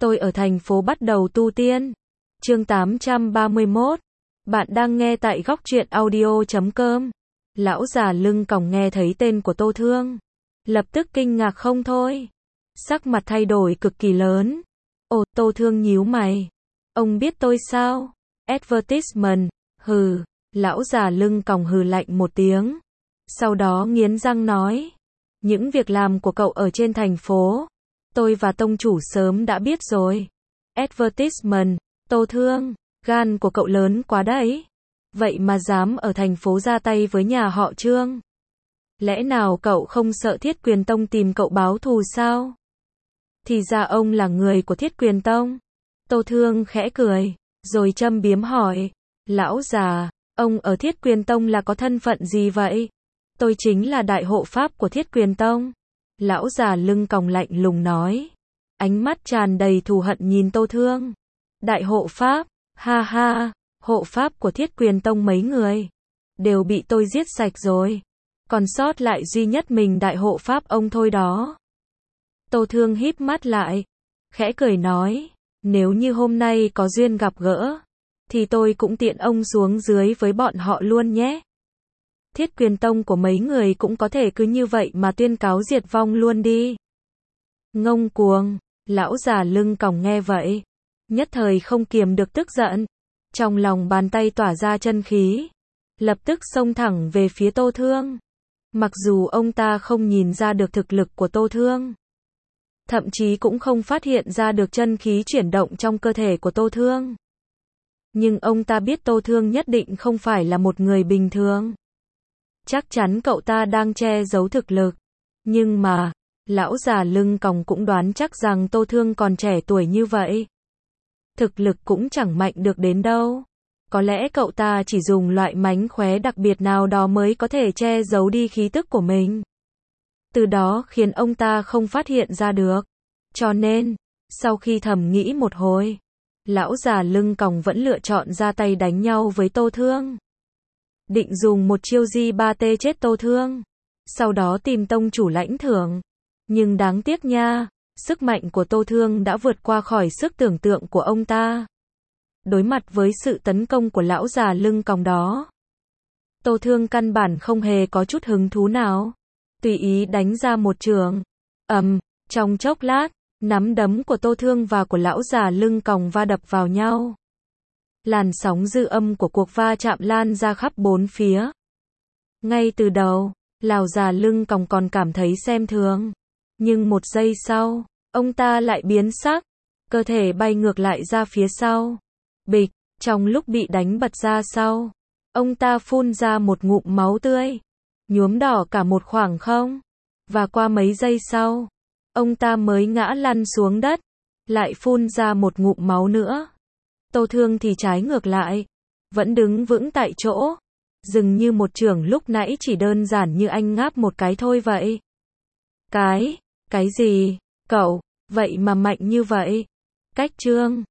Tôi ở thành phố bắt đầu tu tiên. Chương 831. Bạn đang nghe tại góc truyện audio.com. Lão già lưng còng nghe thấy tên của Tô Thương, lập tức kinh ngạc không thôi. Sắc mặt thay đổi cực kỳ lớn. Ồ, Tô Thương nhíu mày. Ông biết tôi sao? Advertisement, hừ. Lão già lưng còng hừ lạnh một tiếng. Sau đó nghiến răng nói. Những việc làm của cậu ở trên thành phố, tôi và tông chủ sớm đã biết rồi. Advertisement, Tô Thương, gan của cậu lớn quá đấy. Vậy mà dám ở thành phố ra tay với nhà họ Trương. Lẽ nào cậu không sợ Thiết Quyền Tông tìm cậu báo thù sao? Thì ra ông là người của Thiết Quyền Tông. Tô Thương khẽ cười, rồi châm biếm hỏi. Lão già, ông ở Thiết Quyền Tông là có thân phận gì vậy? Tôi chính là đại hộ pháp của Thiết Quyền Tông. Lão già lưng còng lạnh lùng nói. Ánh mắt tràn đầy thù hận nhìn Tô Thương. Đại hộ pháp, ha ha, hộ pháp của Thiết Quyền Tông mấy người đều bị tôi giết sạch rồi. Còn sót lại duy nhất mình đại hộ pháp ông thôi đó. Tô Thương híp mắt lại, khẽ cười nói. Nếu như hôm nay có duyên gặp gỡ, thì tôi cũng tiện ông xuống dưới với bọn họ luôn nhé. Thiết Quyền Tông của mấy người cũng có thể cứ như vậy mà tuyên cáo diệt vong luôn đi. Ngông cuồng, lão già lưng còng nghe vậy, nhất thời không kiềm được tức giận. Trong lòng bàn tay tỏa ra chân khí, lập tức xông thẳng về phía Tô Thương. Mặc dù ông ta không nhìn ra được thực lực của Tô Thương, thậm chí cũng không phát hiện ra được chân khí chuyển động trong cơ thể của Tô Thương, nhưng ông ta biết Tô Thương nhất định không phải là một người bình thường. Chắc chắn cậu ta đang che giấu thực lực. Nhưng mà, lão già lưng còng cũng đoán chắc rằng Tô Thương còn trẻ tuổi như vậy, thực lực cũng chẳng mạnh được đến đâu. Có lẽ cậu ta chỉ dùng loại mánh khóe đặc biệt nào đó mới có thể che giấu đi khí tức của mình, từ đó khiến ông ta không phát hiện ra được. Cho nên, sau khi thầm nghĩ một hồi, lão già lưng còng vẫn lựa chọn ra tay đánh nhau với Tô Thương. Định dùng một chiêu G3T chết Tô Thương, sau đó tìm tông chủ lãnh thưởng. Nhưng đáng tiếc nha, sức mạnh của Tô Thương đã vượt qua khỏi sức tưởng tượng của ông ta. Đối mặt với sự tấn công của lão già lưng còng đó, Tô Thương căn bản không hề có chút hứng thú nào, tùy ý đánh ra một chưởng. Trong chốc lát, nắm đấm của Tô Thương và của lão già lưng còng va đập vào nhau. Làn sóng dư âm của cuộc va chạm lan ra khắp bốn phía. Ngay từ đầu, lão già lưng còng còn cảm thấy xem thường, nhưng một giây sau, ông ta lại biến sắc, cơ thể bay ngược lại ra phía sau. Bịch, trong lúc bị đánh bật ra sau, ông ta phun ra một ngụm máu tươi, nhuốm đỏ cả một khoảng không. Và qua mấy giây sau, ông ta mới ngã lăn xuống đất, lại phun ra một ngụm máu nữa. Tô Thương thì trái ngược lại, vẫn đứng vững tại chỗ, dường như một chưởng lúc nãy chỉ đơn giản như anh ngáp một cái thôi vậy. Cái gì? Cậu, vậy mà mạnh như vậy? Cách Trương